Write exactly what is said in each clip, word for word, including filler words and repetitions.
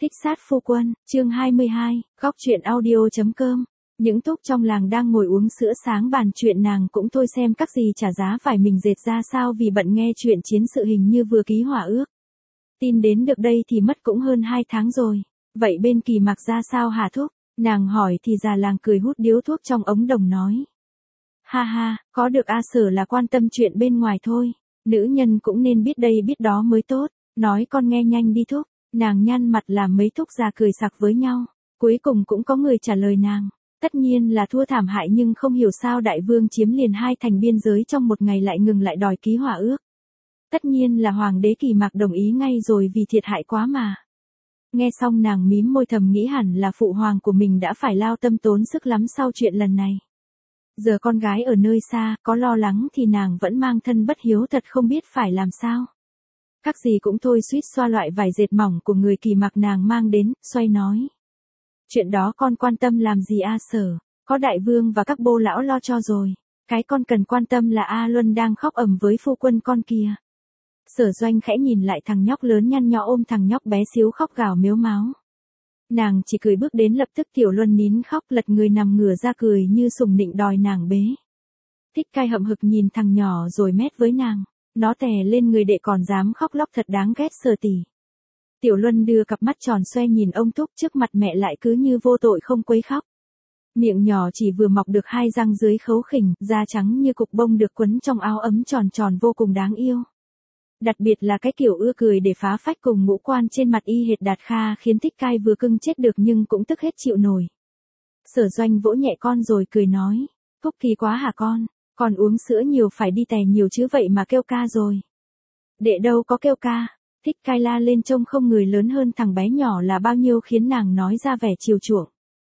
Thích sát phu quân, chương hai mươi hai, góc truyện audio.com. Những túc trong làng đang ngồi uống sữa sáng bàn chuyện nàng cũng thôi xem các gì trả giá phải mình dệt ra sao vì bận nghe chuyện chiến sự hình như vừa ký hỏa ước. Tin đến được đây thì mất cũng hơn hai tháng rồi. Vậy bên Kỳ Mạc ra sao hả thúc? Nàng hỏi thì già làng cười hút điếu thuốc trong ống đồng nói. Ha ha, có được A Sở là quan tâm chuyện bên ngoài thôi. Nữ nhân cũng nên biết đây biết đó mới tốt. Nói con nghe nhanh đi thúc. Nàng nhăn mặt làm mấy thúc già cười sặc với nhau. Cuối cùng cũng có người trả lời nàng. Tất nhiên là thua thảm hại nhưng không hiểu sao đại vương chiếm liền hai thành biên giới trong một ngày lại ngừng lại đòi ký hỏa ước. Tất nhiên là hoàng đế Kỳ Mạc đồng ý ngay rồi vì thiệt hại quá mà. Nghe xong nàng mím môi thầm nghĩ hẳn là phụ hoàng của mình đã phải lao tâm tốn sức lắm sau chuyện lần này. Giờ con gái ở nơi xa, có lo lắng thì nàng vẫn mang thân bất hiếu thật không biết phải làm sao. Các gì cũng thôi suýt xoa loại vải dệt mỏng của người Kỳ Mạc nàng mang đến, xoay nói. Chuyện đó con quan tâm làm gì A Sở, có đại vương và các bô lão lo cho rồi. Cái con cần quan tâm là A Luân đang khóc ầm với phu quân con kia. Sở Doanh khẽ nhìn lại thằng nhóc lớn nhăn nhó ôm thằng nhóc bé xíu khóc gào mếu máo. Nàng chỉ cười bước đến lập tức Tiểu Luân nín khóc lật người nằm ngửa ra cười như sủng nịnh đòi nàng bế. Thích Cai hậm hực nhìn thằng nhỏ rồi mét với nàng. Nó tè lên người đệ còn dám khóc lóc thật đáng ghét Sở tỷ. Tiểu Luân đưa cặp mắt tròn xoe nhìn ông Túc trước mặt mẹ lại cứ như vô tội không quấy khóc. Miệng nhỏ chỉ vừa mọc được hai răng dưới khấu khỉnh, da trắng như cục bông được quấn trong áo ấm tròn tròn vô cùng đáng yêu. Đặc biệt là cái kiểu ưa cười để phá phách cùng ngũ quan trên mặt y hệt Đạt Kha khiến Thích Cai vừa cưng chết được nhưng cũng tức hết chịu nổi. Sở Doanh vỗ nhẹ con rồi cười nói, phúc kỳ quá hả con, con uống sữa nhiều phải đi tè nhiều chứ vậy mà kêu ca rồi. Đệ đâu có kêu ca, Thích Cai la lên trông không người lớn hơn thằng bé nhỏ là bao nhiêu khiến nàng nói ra vẻ chiều chuộng.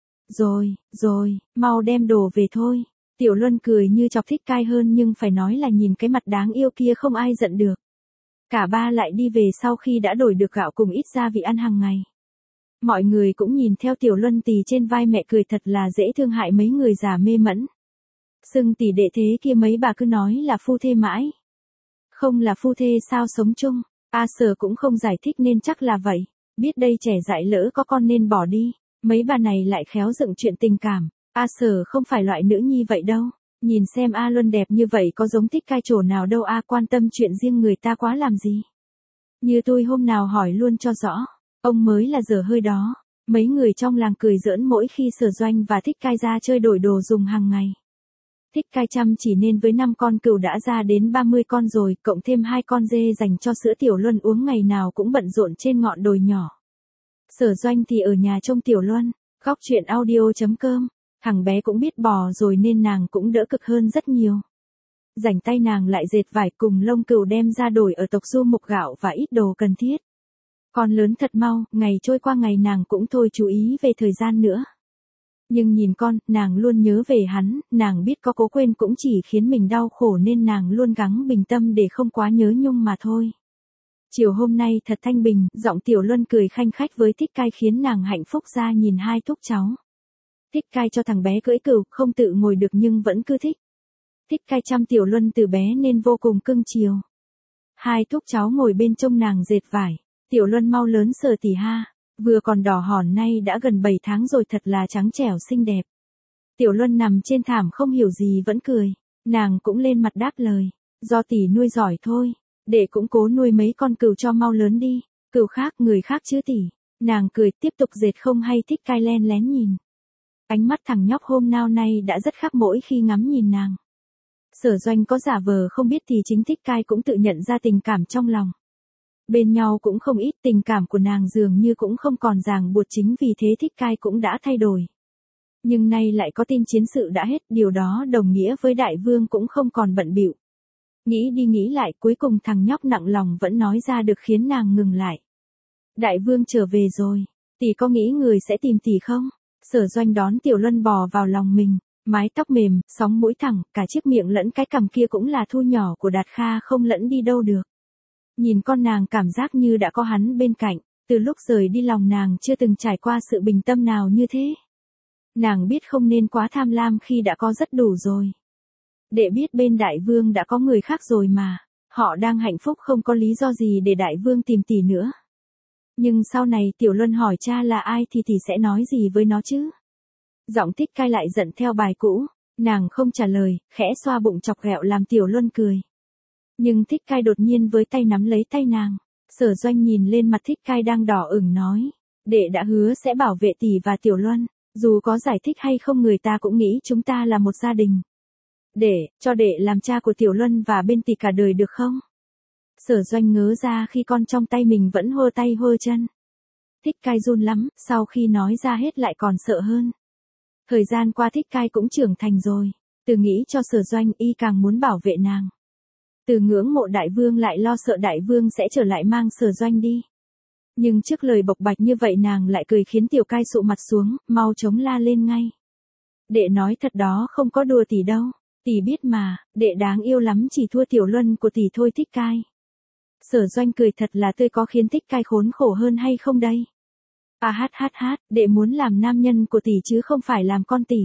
Rồi, rồi, mau đem đồ về thôi. Tiểu Luân cười như chọc Thích Cai hơn nhưng phải nói là nhìn cái mặt đáng yêu kia không ai giận được. Cả ba lại đi về sau khi đã đổi được gạo cùng ít gia vị ăn hàng ngày. Mọi người cũng nhìn theo Tiểu Luân tì trên vai mẹ cười thật là dễ thương hại mấy người già mê mẫn. Xưng tỷ đệ thế kia mấy bà cứ nói là phu thê mãi. Không là phu thê sao sống chung, A Sở cũng không giải thích nên chắc là vậy. Biết đây trẻ dại lỡ có con nên bỏ đi. Mấy bà này lại khéo dựng chuyện tình cảm. A Sở không phải loại nữ nhi vậy đâu. Nhìn xem A Luân đẹp như vậy có giống Thích Cai chỗ nào đâu A quan tâm chuyện riêng người ta quá làm gì. Như tôi hôm nào hỏi luôn cho rõ. Ông mới là dở hơi đó. Mấy người trong làng cười giỡn mỗi khi Sở Doanh và Thích Cai ra chơi đổi đồ dùng hàng ngày. Thích Cai chăm chỉ nên với năm con cừu đã ra đến ba mươi con rồi, cộng thêm hai con dê dành cho sữa Tiểu Luân uống ngày nào cũng bận rộn trên ngọn đồi nhỏ. Sở Doanh thì ở nhà trông Tiểu Luân, góc truyện audio.com. Thằng bé cũng biết bò rồi nên nàng cũng đỡ cực hơn rất nhiều. Rảnh tay nàng lại dệt vải cùng lông cừu đem ra đổi ở tộc Du mục gạo và ít đồ cần thiết. Con lớn thật mau, ngày trôi qua ngày nàng cũng thôi chú ý về thời gian nữa. Nhưng nhìn con, nàng luôn nhớ về hắn, nàng biết có cố quên cũng chỉ khiến mình đau khổ nên nàng luôn gắng bình tâm để không quá nhớ nhung mà thôi. Chiều hôm nay thật thanh bình, giọng Tiểu Luân cười khanh khách với Thích Cai khiến nàng hạnh phúc ra nhìn hai thúc cháu. Thích Cai cho thằng bé cưỡi cừu, không tự ngồi được nhưng vẫn cứ thích. Thích Cai chăm Tiểu Luân từ bé nên vô cùng cưng chiều. Hai thúc cháu ngồi bên trông nàng dệt vải. Tiểu Luân mau lớn Sở tỷ ha. Vừa còn đỏ hòn nay đã gần bảy tháng rồi thật là trắng trẻo xinh đẹp. Tiểu Luân nằm trên thảm không hiểu gì vẫn cười. Nàng cũng lên mặt đáp lời. Do tỷ nuôi giỏi thôi. Để cũng cố nuôi mấy con cừu cho mau lớn đi. Cừu khác người khác chứ tỷ. Nàng cười tiếp tục dệt không hay Thích Cai len lén nhìn. Ánh mắt thằng nhóc hôm nào nay đã rất khác mỗi khi ngắm nhìn nàng. Sở Doanh có giả vờ không biết thì chính Thích Cai cũng tự nhận ra tình cảm trong lòng. Bên nhau cũng không ít tình cảm của nàng dường như cũng không còn ràng buộc chính vì thế Thích Cai cũng đã thay đổi. Nhưng nay lại có tin chiến sự đã hết, điều đó đồng nghĩa với đại vương cũng không còn bận bịu. Nghĩ đi nghĩ lại cuối cùng thằng nhóc nặng lòng vẫn nói ra được khiến nàng ngừng lại. Đại vương trở về rồi, tỷ có nghĩ người sẽ tìm tỷ không? Sở Doanh đón Tiểu Luân bò vào lòng mình, mái tóc mềm, sóng mũi thẳng, cả chiếc miệng lẫn cái cằm kia cũng là thu nhỏ của Đạt Kha không lẫn đi đâu được. Nhìn con nàng cảm giác như đã có hắn bên cạnh, từ lúc rời đi lòng nàng chưa từng trải qua sự bình tâm nào như thế. Nàng biết không nên quá tham lam khi đã có rất đủ rồi. Để biết bên đại vương đã có người khác rồi mà, họ đang hạnh phúc không có lý do gì để đại vương tìm tỷ nữa. Nhưng sau này Tiểu Luân hỏi cha là ai thì tỷ sẽ nói gì với nó chứ? Giọng Thích Cai lại giận theo bài cũ, nàng không trả lời, khẽ xoa bụng chọc ghẹo làm Tiểu Luân cười. Nhưng Thích Cai đột nhiên với tay nắm lấy tay nàng. Sở Doanh nhìn lên mặt Thích Cai đang đỏ ửng nói, đệ đã hứa sẽ bảo vệ tỷ và Tiểu Luân, dù có giải thích hay không người ta cũng nghĩ chúng ta là một gia đình. Để, cho đệ làm cha của Tiểu Luân và bên tỷ cả đời được không? Sở Doanh ngớ ra khi con trong tay mình vẫn hơ tay hơ chân. Thích Cai run lắm, sau khi nói ra hết lại còn sợ hơn. Thời gian qua Thích Cai cũng trưởng thành rồi, từ nghĩ cho Sở Doanh y càng muốn bảo vệ nàng. Từ ngưỡng mộ đại vương lại lo sợ đại vương sẽ trở lại mang Sở Doanh đi. Nhưng trước lời bộc bạch như vậy nàng lại cười khiến Tiểu Cai sụ mặt xuống, mau chống la lên ngay. Đệ nói thật đó không có đùa tỷ đâu, tỷ biết mà, đệ đáng yêu lắm chỉ thua Tiểu Luân của tỷ thôi Thích Cai. Sở Doanh cười thật là tươi có khiến Thích Cai khốn khổ hơn hay không đây? À hát hát hát, đệ muốn làm nam nhân của tỷ chứ không phải làm con tỷ.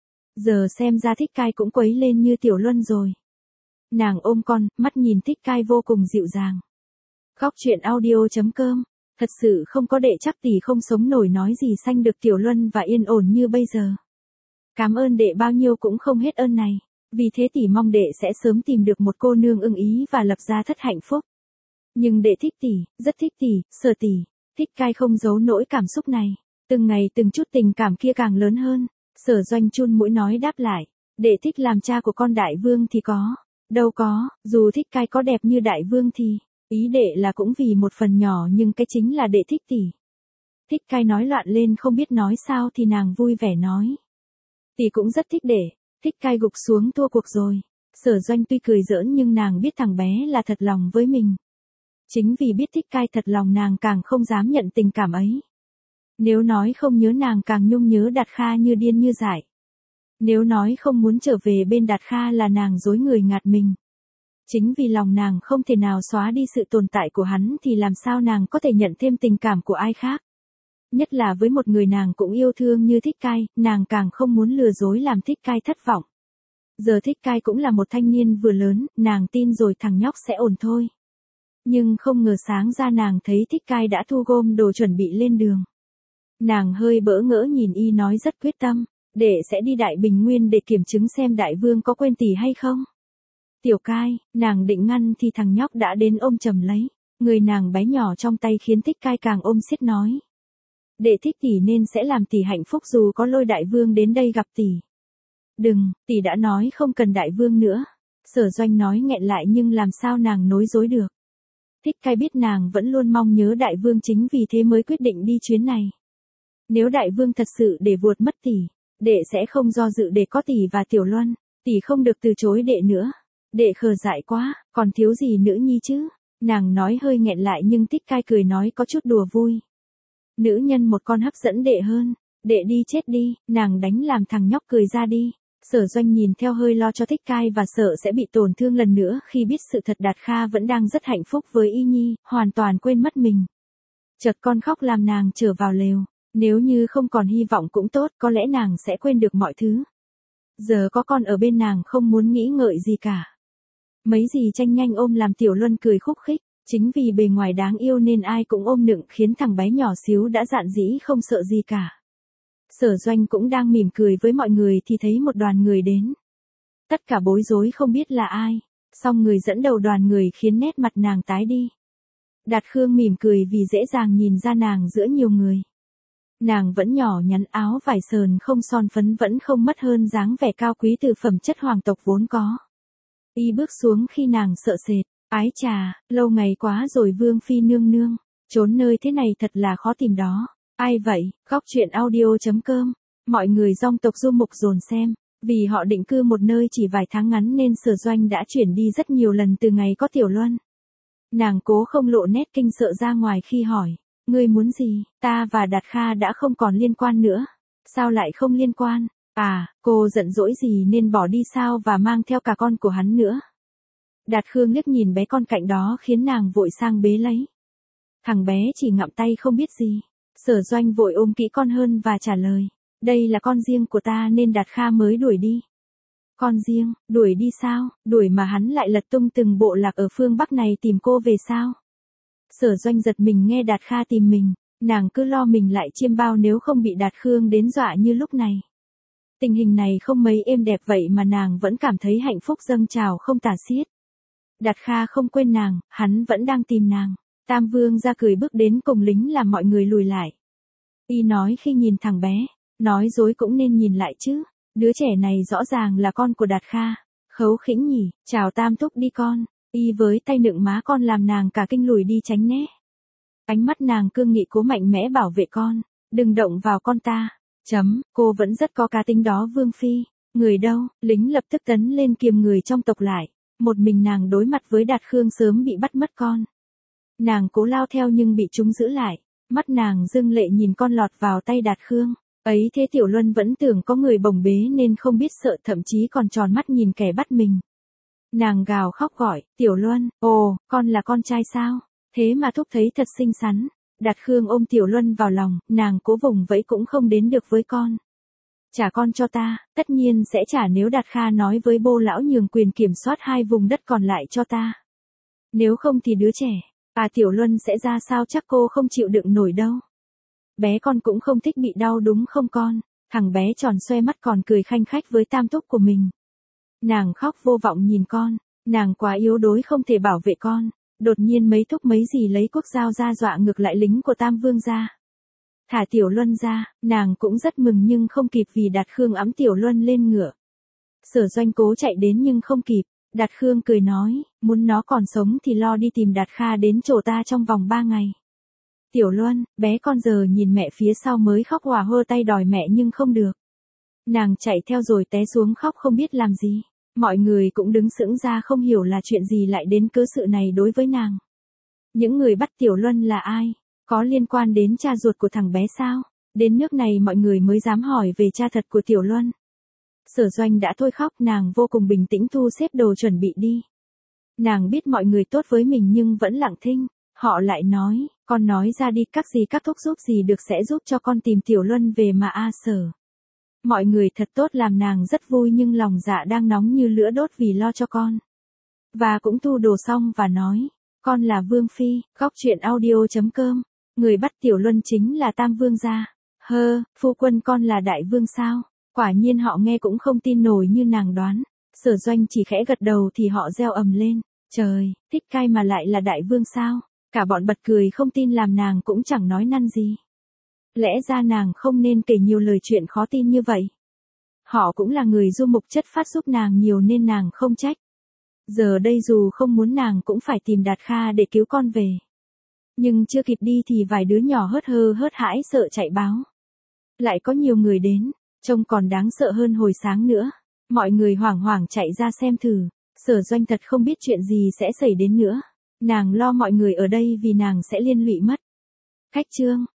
Giờ xem ra Thích Cai cũng quấy lên như Tiểu Luân rồi. Nàng ôm con, mắt nhìn Thích Cai vô cùng dịu dàng. Góc truyện audio chấm com, thật sự không có đệ chắc tỷ không sống nổi nói gì sanh được Tiểu Luân và yên ổn như bây giờ. Cảm ơn đệ bao nhiêu cũng không hết ơn này, vì thế tỷ mong đệ sẽ sớm tìm được một cô nương ưng ý và lập gia thất hạnh phúc. Nhưng đệ thích tỷ, rất thích tỷ, Sở tỷ. Thích Cai không giấu nỗi cảm xúc này, từng ngày từng chút tình cảm kia càng lớn hơn. Sở Doanh chun mũi nói đáp lại, đệ thích làm cha của con đại vương thì có, đâu có, dù Thích Cai có đẹp như đại vương thì, ý đệ là cũng vì một phần nhỏ nhưng cái chính là đệ thích tỷ. Thích Cai nói loạn lên không biết nói sao thì nàng vui vẻ nói, tỷ cũng rất thích đệ. Thích Cai gục xuống thua cuộc rồi. Sở Doanh tuy cười giỡn nhưng nàng biết thằng bé là thật lòng với mình. Chính vì biết Thích Cai thật lòng nàng càng không dám nhận tình cảm ấy. Nếu nói không nhớ nàng càng nhung nhớ Đạt Kha như điên như dại. Nếu nói không muốn trở về bên Đạt Kha là nàng dối người ngạt mình. Chính vì lòng nàng không thể nào xóa đi sự tồn tại của hắn thì làm sao nàng có thể nhận thêm tình cảm của ai khác. Nhất là với một người nàng cũng yêu thương như Thích Cai, nàng càng không muốn lừa dối làm Thích Cai thất vọng. Giờ Thích Cai cũng là một thanh niên vừa lớn, nàng tin rồi thằng nhóc sẽ ổn thôi. Nhưng không ngờ sáng ra nàng thấy Thích Cai đã thu gom đồ chuẩn bị lên đường. Nàng hơi bỡ ngỡ nhìn y nói rất quyết tâm, để sẽ đi Đại Bình Nguyên để kiểm chứng xem đại vương có quên tỷ hay không. Tiểu Cai, nàng định ngăn thì thằng nhóc đã đến ôm chầm lấy, người nàng bé nhỏ trong tay khiến Thích Cai càng ôm siết nói. Đệ thích tỷ nên sẽ làm tỷ hạnh phúc dù có lôi đại vương đến đây gặp tỷ. Đừng, tỷ đã nói không cần đại vương nữa. Sở Doanh nói nghẹn lại nhưng làm sao nàng nối dối được. Thích Cai biết nàng vẫn luôn mong nhớ đại vương chính vì thế mới quyết định đi chuyến này. Nếu đại vương thật sự để vuột mất tỷ, đệ sẽ không do dự để có tỷ và Tiểu Luân, tỷ không được từ chối đệ nữa. Đệ khờ dại quá, còn thiếu gì nữa nhi chứ? Nàng nói hơi nghẹn lại nhưng Thích Cai cười nói có chút đùa vui. Nữ nhân một con hấp dẫn đệ hơn, đệ đi chết đi, nàng đánh làm thằng nhóc cười ra đi. Sở Doanh nhìn theo hơi lo cho Thích Cai và sợ sẽ bị tổn thương lần nữa khi biết sự thật Đạt Kha vẫn đang rất hạnh phúc với y nhi, hoàn toàn quên mất mình. Chợt con khóc làm nàng trở vào lều, nếu như không còn hy vọng cũng tốt, có lẽ nàng sẽ quên được mọi thứ. Giờ có con ở bên nàng không muốn nghĩ ngợi gì cả. Mấy gì tranh nhanh ôm làm Tiểu Luân cười khúc khích. Chính vì bề ngoài đáng yêu nên ai cũng ôm nựng khiến thằng bé nhỏ xíu đã dạn dĩ không sợ gì cả. Sở Doanh cũng đang mỉm cười với mọi người thì thấy một đoàn người đến. Tất cả bối rối không biết là ai, song người dẫn đầu đoàn người khiến nét mặt nàng tái đi. Đạt Khương mỉm cười vì dễ dàng nhìn ra nàng giữa nhiều người. Nàng vẫn nhỏ nhắn áo vải sờn không son phấn vẫn không mất hơn dáng vẻ cao quý từ phẩm chất hoàng tộc vốn có. Y bước xuống khi nàng sợ sệt. Ái chà, lâu ngày quá rồi Vương Phi nương nương, trốn nơi thế này thật là khó tìm đó. Ai vậy? Góc truyện audio chấm com, mọi người dòng tộc Du Mục dồn xem, vì họ định cư một nơi chỉ vài tháng ngắn nên Sở Doanh đã chuyển đi rất nhiều lần từ ngày có Tiểu Luân. Nàng cố không lộ nét kinh sợ ra ngoài khi hỏi, ngươi muốn gì, ta và Đạt Kha đã không còn liên quan nữa. Sao lại không liên quan? À, cô giận dỗi gì nên bỏ đi sao và mang theo cả con của hắn nữa. Đạt Khương liếc nhìn bé con cạnh đó khiến nàng vội sang bế lấy. Thằng bé chỉ ngậm tay không biết gì. Sở Doanh vội ôm kỹ con hơn và trả lời. Đây là con riêng của ta nên Đạt Kha mới đuổi đi. Con riêng, đuổi đi sao? Đuổi mà hắn lại lật tung từng bộ lạc ở phương Bắc này tìm cô về sao? Sở Doanh giật mình nghe Đạt Kha tìm mình, nàng cứ lo mình lại chiêm bao nếu không bị Đạt Khương đến dọa như lúc này. Tình hình này không mấy êm đẹp vậy mà nàng vẫn cảm thấy hạnh phúc dâng trào không tả xiết. Đạt Kha không quên nàng, hắn vẫn đang tìm nàng. Tam Vương ra cười bước đến cùng lính làm mọi người lùi lại. Y nói khi nhìn thằng bé, nói dối cũng nên nhìn lại chứ, đứa trẻ này rõ ràng là con của Đạt Kha. Khấu Khĩnh nhỉ, chào Tam Thúc đi con. Y với tay nựng má con làm nàng cả kinh lùi đi tránh né. Ánh mắt nàng cương nghị cố mạnh mẽ bảo vệ con, đừng động vào con ta. Chấm, cô vẫn rất có cá tính đó Vương Phi. Người đâu, lính lập tức tấn lên kiềm người trong tộc lại. Một mình nàng đối mặt với Đạt Khương sớm bị bắt mất con. Nàng cố lao theo nhưng bị chúng giữ lại. Mắt nàng dưng lệ nhìn con lọt vào tay Đạt Khương. Ấy thế Tiểu Luân vẫn tưởng có người bồng bế nên không biết sợ, thậm chí còn tròn mắt nhìn kẻ bắt mình. Nàng gào khóc gọi, Tiểu Luân, ồ, con là con trai sao? Thế mà thúc thấy thật xinh xắn. Đạt Khương ôm Tiểu Luân vào lòng, nàng cố vùng vẫy cũng không đến được với con. Trả con cho ta, tất nhiên sẽ trả nếu Đạt Kha nói với Bô lão nhường quyền kiểm soát hai vùng đất còn lại cho ta. Nếu không thì đứa trẻ, à Tiểu Luân sẽ ra sao chắc cô không chịu đựng nổi đâu. Bé con cũng không thích bị đau đúng không con? Thằng bé tròn xoe mắt còn cười khanh khách với Tam Thúc của mình. Nàng khóc vô vọng nhìn con, nàng quá yếu đuối không thể bảo vệ con. Đột nhiên mấy thúc mấy gì lấy quốc dao ra dọa ngược lại lính của Tam Vương ra. Thả Tiểu Luân ra, nàng cũng rất mừng nhưng không kịp vì Đạt Khương ẵm Tiểu Luân lên ngựa. Sở Doanh cố chạy đến nhưng không kịp, Đạt Khương cười nói, muốn nó còn sống thì lo đi tìm Đạt Kha đến chỗ ta trong vòng ba ngày. Tiểu Luân, bé con giờ nhìn mẹ phía sau mới khóc hòa hơ tay đòi mẹ nhưng không được. Nàng chạy theo rồi té xuống khóc không biết làm gì. Mọi người cũng đứng sững ra không hiểu là chuyện gì lại đến cớ sự này đối với nàng. Những người bắt Tiểu Luân là ai? Có liên quan đến cha ruột của thằng bé sao? Đến nước này mọi người mới dám hỏi về cha thật của Tiểu Luân. Sở Doanh đã thôi khóc, nàng vô cùng bình tĩnh thu xếp đồ chuẩn bị đi. Nàng biết mọi người tốt với mình nhưng vẫn lặng thinh. Họ lại nói, con nói ra đi, các gì các thúc giúp gì được sẽ giúp cho con tìm Tiểu Luân về mà a Sở. Mọi người thật tốt làm nàng rất vui nhưng lòng dạ đang nóng như lửa đốt vì lo cho con. Và cũng thu đồ xong và nói, con là Vương Phi, góc truyện audio chấm com. Người bắt Tiểu Luân chính là Tam Vương gia. Hơ, phu quân con là Đại Vương sao? Quả nhiên họ nghe cũng không tin nổi như nàng đoán. Sở Doanh chỉ khẽ gật đầu thì họ reo ầm lên. Trời, thích cai mà lại là Đại Vương sao? Cả bọn bật cười không tin làm nàng cũng chẳng nói năn gì. Lẽ ra nàng không nên kể nhiều lời chuyện khó tin như vậy. Họ cũng là người du mục chất phát giúp nàng nhiều nên nàng không trách. Giờ đây dù không muốn nàng cũng phải tìm Đạt Kha để cứu con về. Nhưng chưa kịp đi thì vài đứa nhỏ hớt hơ hớt hãi sợ chạy báo. Lại có nhiều người đến, trông còn đáng sợ hơn hồi sáng nữa. Mọi người hoảng hoảng chạy ra xem thử. Sở Doanh thật không biết chuyện gì sẽ xảy đến nữa. Nàng lo mọi người ở đây vì nàng sẽ liên lụy mất. Khách chương.